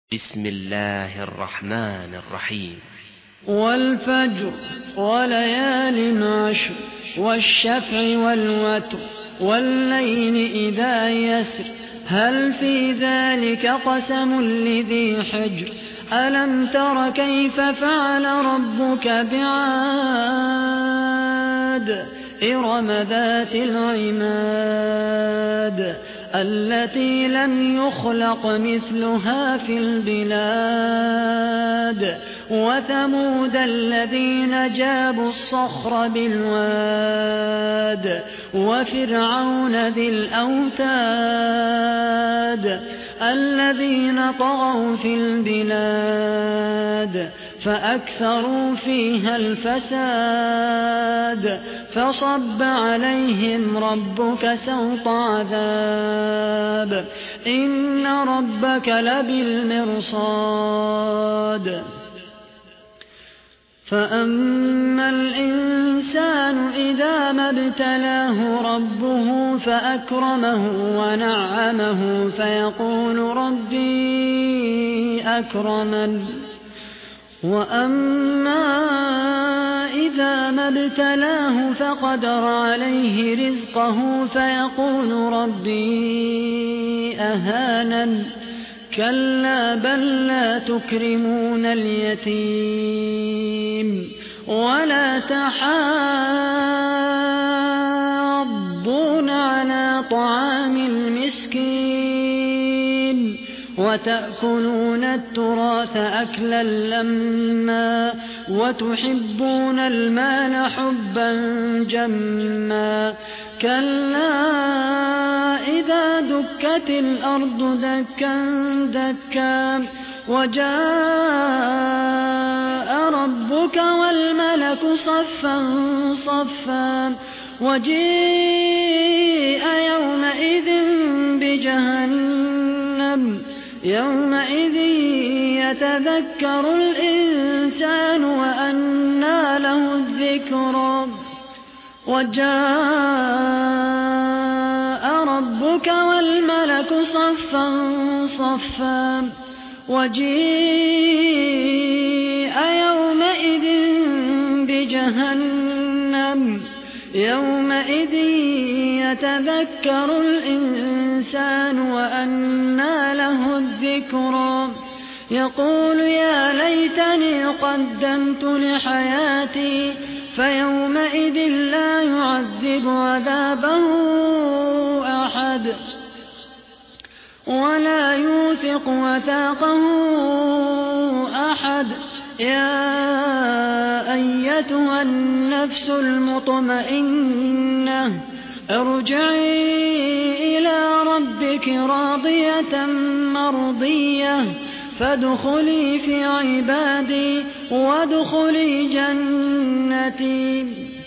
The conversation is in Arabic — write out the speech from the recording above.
بسم الله الرحمن الرحيم. والفجر وليال عشر والشفع والوتر والليل إذا يسر هل في ذلك قسم لذي حجر ألم تر كيف فعل ربك بعاد إرم ذات العماد التي لم يخلق مثلها في البلاد وثمود الذين جابوا الصخر بالواد وفرعون ذي الأوتاد الذين طغوا في البلاد فأكثروا فيها الفساد فصب عليهم ربك سوط عذاب إن ربك لبالمرصاد فأما الإنسان إذا ما ابتلاه ربه فأكرمه ونعمه فيقول ربي أكرمن وأما إذا ما ابتلاه فقدر عليه رزقه فيقول ربي أهانن كلا بل لا تكرمون اليتيم ولا تحاضون على طعام المسكين وتأكلون التراث أكلا لما وتحبون المال حبا جما كلا إذا دكت الأرض دكا دكا وجاء ربك والملك صفا صفا وجيء يومئذ بجهنم يومئذ يتذكر الإنسان وأنى له الذكرى وجاء ربك والملك صفا صفا وجيء يومئذ بجهنم يومئذ يتذكر الإنسان وأنى له الذكرى يقول يا ليتني قدمت لحياتي فيومئذ لا يعذب عذابه أحد ولا يوثق وثاقه أحد يا أيتها النفس المطمئنة ارجعي إلى ربك راضية مرضية فادخلي في عبادي وادخلي جنتي.